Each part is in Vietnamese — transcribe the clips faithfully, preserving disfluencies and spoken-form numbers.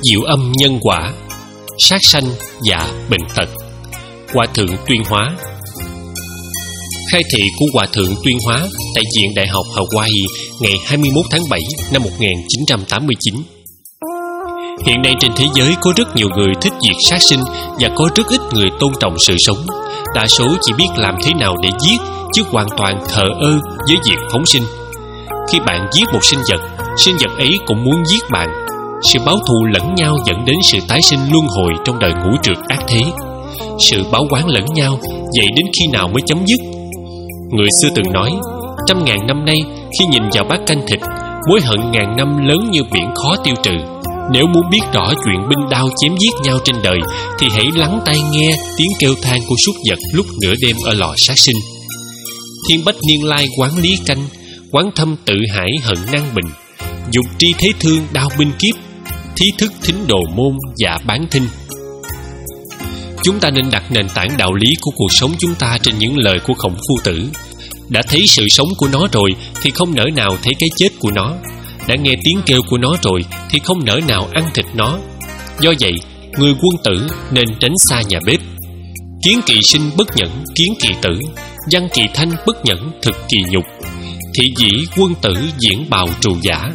diệu âm nhân quả, sát sanh và bệnh tật. Hòa thượng Tuyên Hóa. Khai thị của Hòa thượng Tuyên Hóa tại Viện Đại học Hawaii ngày hai mươi mốt tháng bảy năm một nghìn chín trăm tám mươi chín. Hiện nay trên thế giới có rất nhiều người thích việc sát sinh và có rất ít người tôn trọng sự sống. Đa số chỉ biết làm thế nào để giết, chứ hoàn toàn thờ ơ với việc phóng sinh. Khi bạn giết một sinh vật, sinh vật ấy cũng muốn giết bạn. Sự báo thù lẫn nhau dẫn đến sự tái sinh luân hồi trong đời ngũ trược ác thế. Sự báo oán lẫn nhau vậy đến khi nào mới chấm dứt? Người xưa từng nói, trăm ngàn năm nay khi nhìn vào bát canh thịt, mối hận ngàn năm lớn như biển khó tiêu trừ. Nếu muốn biết rõ chuyện binh đao chém giết nhau trên đời, thì hãy lắng tai nghe tiếng kêu than của súc vật lúc nửa đêm ở lò sát sinh. Thiên bách niên lai quán lý canh, quán thâm tự hải hận năng bình. Dục tri thế thương đao binh kiếp, thí thức thính đồ môn và bán thinh. Chúng ta nên đặt nền tảng đạo lý của cuộc sống chúng ta trên những lời của Khổng Phu Tử. Đã thấy sự sống của nó rồi thì không nỡ nào thấy cái chết của nó. Đã nghe tiếng kêu của nó rồi thì không nỡ nào ăn thịt nó. Do vậy, người quân tử nên tránh xa nhà bếp. Kiến kỳ sinh bất nhẫn kiến kỳ tử, văn kỳ thanh bất nhẫn thực kỳ nhục. Thị dĩ quân tử diễn bào trù giả.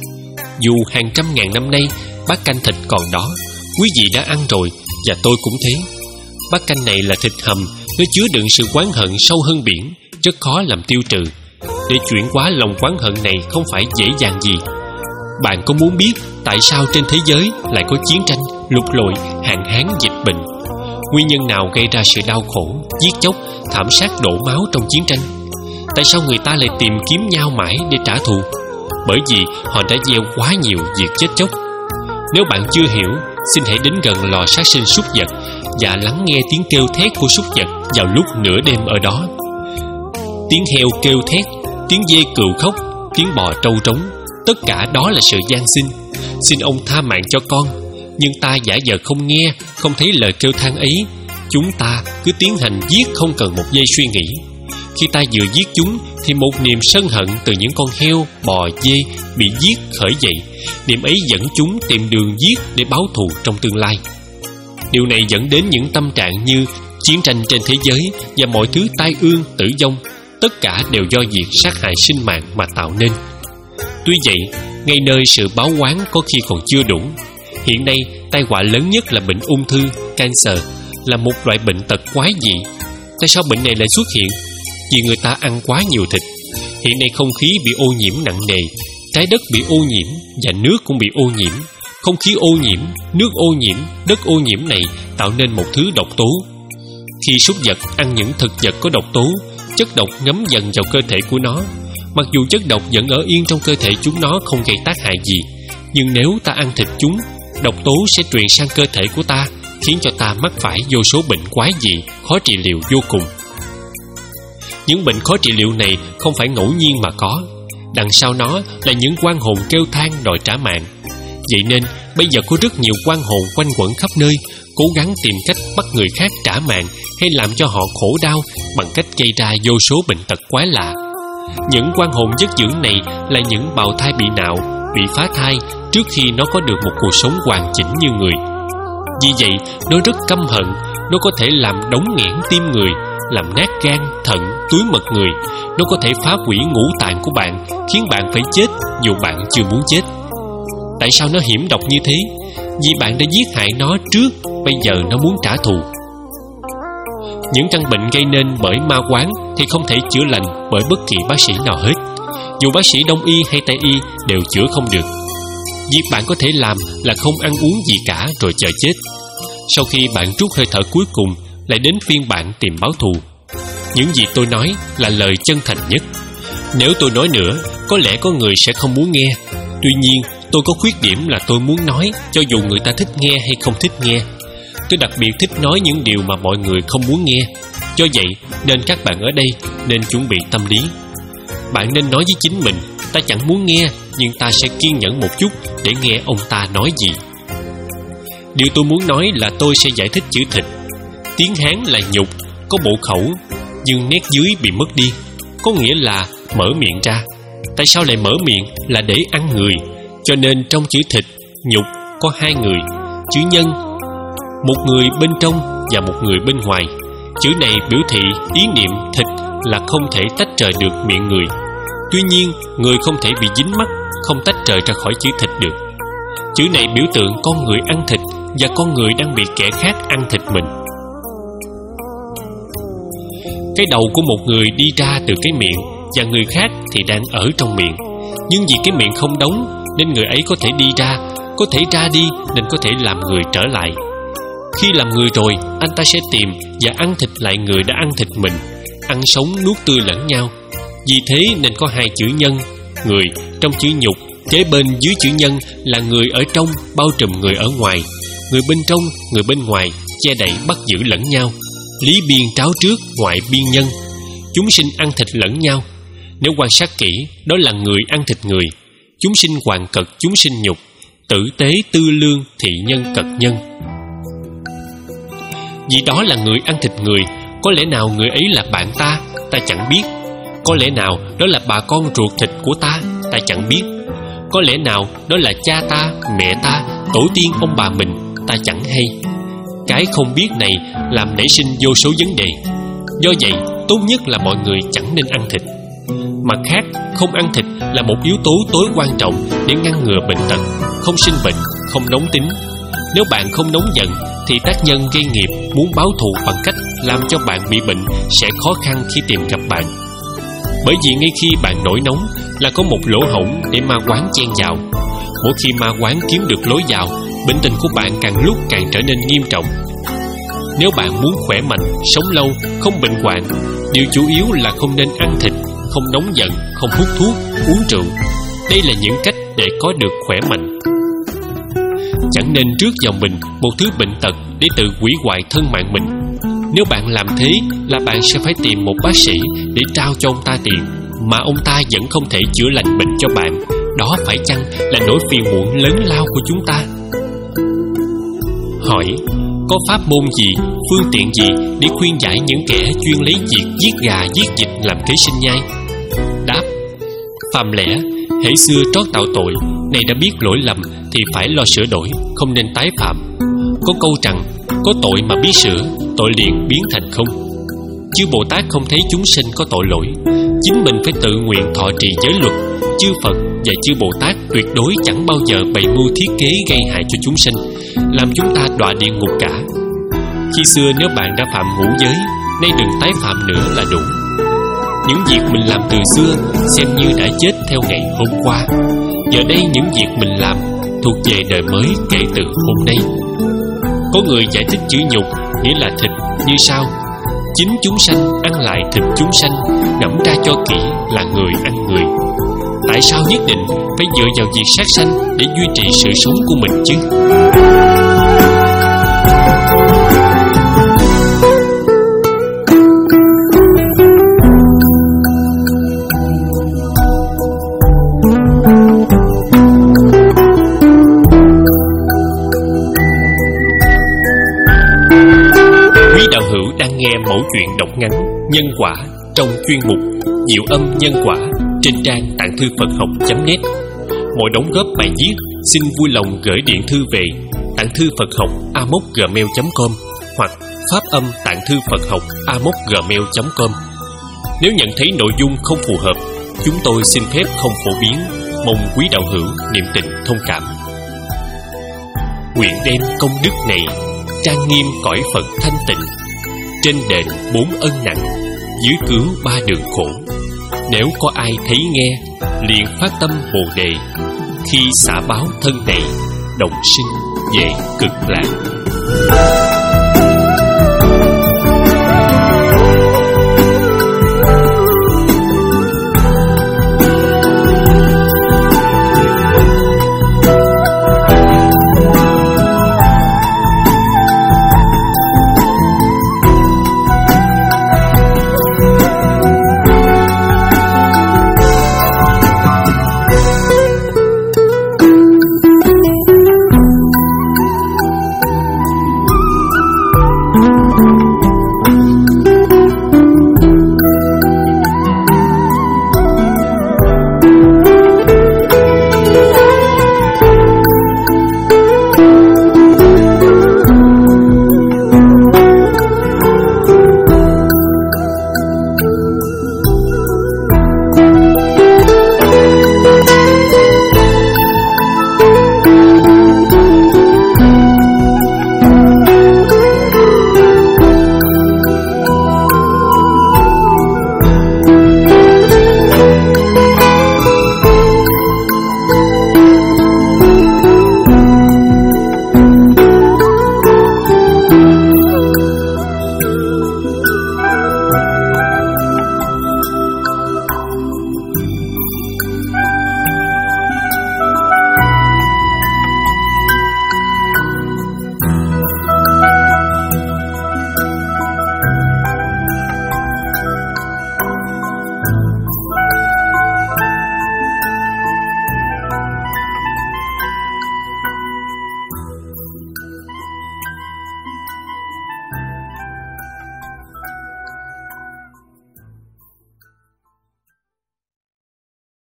Dù hàng trăm ngàn năm nay bát canh thịt còn đó, quý vị đã ăn rồi và tôi cũng thế. Bát canh này là thịt hầm, nó chứa đựng sự oán hận sâu hơn biển, rất khó làm tiêu trừ. Để chuyển hóa lòng oán hận này không phải dễ dàng gì. Bạn có muốn biết tại sao trên thế giới lại có chiến tranh, lụt lội, hạn hán, dịch bệnh? Nguyên nhân nào gây ra sự đau khổ, giết chóc, thảm sát đổ máu trong chiến tranh? Tại sao người ta lại tìm kiếm nhau mãi để trả thù? Bởi vì họ đã gieo quá nhiều việc chết chóc. Nếu bạn chưa hiểu, xin hãy đến gần lò sát sinh súc vật và lắng nghe tiếng kêu thét của súc vật vào lúc nửa đêm ở đó. Tiếng heo kêu thét, tiếng dê cừu khóc, tiếng bò trâu trống, tất cả đó là sự van xin. Xin ông tha mạng cho con. Nhưng ta giả vờ không nghe, không thấy lời kêu than ấy. Chúng ta cứ tiến hành giết không cần một giây suy nghĩ. Khi ta vừa giết chúng thì một niềm sân hận từ những con heo, bò, dê bị giết khởi dậy. Niềm ấy dẫn chúng tìm đường giết để báo thù trong tương lai. Điều này dẫn đến những tâm trạng như chiến tranh trên thế giới và mọi thứ tai ương, tử vong. Tất cả đều do việc sát hại sinh mạng mà tạo nên. Tuy vậy, ngay nơi sự báo oán có khi còn chưa đủ. Hiện nay, tai họa lớn nhất là bệnh ung thư, cancer, là một loại bệnh tật quái dị. Tại sao bệnh này lại xuất hiện? Vì người ta ăn quá nhiều thịt. Hiện nay không khí bị ô nhiễm nặng nề, trái đất bị ô nhiễm và nước cũng bị ô nhiễm. Không khí ô nhiễm, nước ô nhiễm, đất ô nhiễm này tạo nên một thứ độc tố. Khi súc vật ăn những thực vật có độc tố, chất độc ngấm dần vào cơ thể của nó. Mặc dù chất độc vẫn ở yên trong cơ thể chúng nó không gây tác hại gì, nhưng nếu ta ăn thịt chúng, độc tố sẽ truyền sang cơ thể của ta, khiến cho ta mắc phải vô số bệnh quái dị, khó trị liệu vô cùng. Những bệnh khó trị liệu này không phải ngẫu nhiên mà có. Đằng sau nó là những oan hồn kêu than đòi trả mạng. Vậy nên bây giờ có rất nhiều oan hồn quanh quẩn khắp nơi, cố gắng tìm cách bắt người khác trả mạng hay làm cho họ khổ đau bằng cách gây ra vô số bệnh tật quái lạ. Những oan hồn giấc dưỡng này là những bào thai bị nạo, bị phá thai trước khi nó có được một cuộc sống hoàn chỉnh như người. Vì vậy, nó rất căm hận, nó có thể làm đóng nghẽn tim người, làm nát gan, thận, túi mật người. Nó có thể phá hủy ngũ tạng của bạn, khiến bạn phải chết dù bạn chưa muốn chết. Tại sao nó hiểm độc như thế? Vì bạn đã giết hại nó trước, bây giờ nó muốn trả thù. Những căn bệnh gây nên bởi ma quán thì không thể chữa lành bởi bất kỳ bác sĩ nào hết. Dù bác sĩ đông y hay tây y đều chữa không được. Việc bạn có thể làm là không ăn uống gì cả rồi chờ chết. Sau khi bạn trút hơi thở cuối cùng, lại đến phiên bạn tìm báo thù. Những gì tôi nói là lời chân thành nhất. Nếu tôi nói nữa, có lẽ có người sẽ không muốn nghe. Tuy nhiên, tôi có khuyết điểm là tôi muốn nói, cho dù người ta thích nghe hay không thích nghe. Tôi đặc biệt thích nói những điều mà mọi người không muốn nghe. Do vậy, nên các bạn ở đây nên chuẩn bị tâm lý. Bạn nên nói với chính mình, ta chẳng muốn nghe, nhưng ta sẽ kiên nhẫn một chút để nghe ông ta nói gì. Điều tôi muốn nói là tôi sẽ giải thích chữ thịt. Tiếng Hán là nhục, có bộ khẩu, nhưng nét dưới bị mất đi, có nghĩa là mở miệng ra. Tại sao lại mở miệng? Là để ăn người. Cho nên trong chữ thịt, nhục có hai người, chữ nhân, một người bên trong và một người bên ngoài. Chữ này biểu thị ý niệm thịt là không thể tách rời được miệng người. Tuy nhiên, người không thể bị dính mắc, không tách rời ra khỏi chữ thịt được. Chữ này biểu tượng con người ăn thịt và con người đang bị kẻ khác ăn thịt mình. Cái đầu của một người đi ra từ cái miệng và người khác thì đang ở trong miệng. Nhưng vì cái miệng không đóng nên người ấy có thể đi ra, có thể ra đi nên có thể làm người trở lại. Khi làm người rồi, anh ta sẽ tìm và ăn thịt lại người đã ăn thịt mình, ăn sống nuốt tươi lẫn nhau. Vì thế nên có hai chữ nhân, người trong chữ nhục, kế bên dưới chữ nhân là người ở trong bao trùm người ở ngoài, người bên trong, người bên ngoài che đậy bắt giữ lẫn nhau. Lý biên tráo trước, ngoại biên nhân. Chúng sinh ăn thịt lẫn nhau. Nếu quan sát kỹ, đó là người ăn thịt người. Chúng sinh hoàn cật, chúng sinh nhục. Tử tế tư lương, thị nhân cật nhân. Vì đó là người ăn thịt người, có lẽ nào người ấy là bạn ta, ta chẳng biết. Có lẽ nào đó là bà con ruột thịt của ta, ta chẳng biết. Có lẽ nào đó là cha ta, mẹ ta, tổ tiên ông bà mình, ta chẳng hay. Cái không biết này làm nảy sinh vô số vấn đề. Do vậy, tốt nhất là mọi người chẳng nên ăn thịt. Mặt khác, không ăn thịt là một yếu tố tối quan trọng để ngăn ngừa bệnh tật, không sinh bệnh, không nóng tính. Nếu bạn không nóng giận thì tác nhân gây nghiệp muốn báo thù bằng cách làm cho bạn bị bệnh sẽ khó khăn khi tìm gặp bạn. Bởi vì ngay khi bạn nổi nóng là có một lỗ hổng để ma quán chen vào. Mỗi khi ma quán kiếm được lối vào, bệnh tình của bạn càng lúc càng trở nên nghiêm trọng. Nếu bạn muốn khỏe mạnh, sống lâu, không bệnh hoạn, điều chủ yếu là không nên ăn thịt, không nóng giận, không hút thuốc, uống rượu. Đây là những cách để có được khỏe mạnh. Chẳng nên rước vào mình một thứ bệnh tật để tự hủy hoại thân mạng mình. Nếu bạn làm thế là bạn sẽ phải tìm một bác sĩ để trao cho ông ta tiền, mà ông ta vẫn không thể chữa lành bệnh cho bạn. Đó phải chăng là nỗi phiền muộn lớn lao của chúng ta? Hỏi: có pháp môn gì, phương tiện gì để khuyên giải những kẻ chuyên lấy việc giết gà giết vịt làm kế sinh nhai? Đáp: phàm lẽ hễ xưa trót tạo tội, nay đã biết lỗi lầm thì phải lo sửa đổi, không nên tái phạm. Có câu rằng có tội mà biết sửa, tội liền biến thành không. Chư Bồ Tát không thấy chúng sinh có tội lỗi, chính mình phải tự nguyện thọ trì giới luật. Chư Phật và chư Bồ Tát tuyệt đối chẳng bao giờ bày mưu thiết kế gây hại cho chúng sinh, làm chúng ta đọa địa ngục cả. Khi xưa nếu bạn đã phạm ngũ giới, nay đừng tái phạm nữa là đủ. Những việc mình làm từ xưa xem như đã chết theo ngày hôm qua. Giờ đây những việc mình làm thuộc về đời mới kể từ hôm nay. Có người giải thích chữ nhục nghĩa là thịt như sau: chính chúng sanh ăn lại thịt chúng sanh, ngẫm ra cho kỹ là người ăn người. Tại sao nhất định phải dựa vào việc sát sanh để duy trì sự sống của mình chứ? Quý đạo hữu đang nghe mẫu chuyện đọc ngắn Nhân Quả trong chuyên mục Diệu Âm Nhân Quả trên trang tạng thư Phật học chấm net. Mọi đóng góp bài viết xin vui lòng gửi điện thư về tạng thư Phật học a mốc gmail chấm com hoặc phát âm tạng thư Phật học a mốc gmail chấm com. Nếu nhận thấy nội dung không phù hợp, chúng tôi xin phép không phổ biến, mong quý đạo hữu niệm tình thông cảm. Nguyện đem công đức này trang nghiêm cõi Phật thanh tịnh, trên đền bốn ân nặng, dưới cứu ba đường khổ. Nếu có ai thấy nghe, liền phát tâm Bồ Đề, khi xả báo thân này, đồng sinh về cực lạc.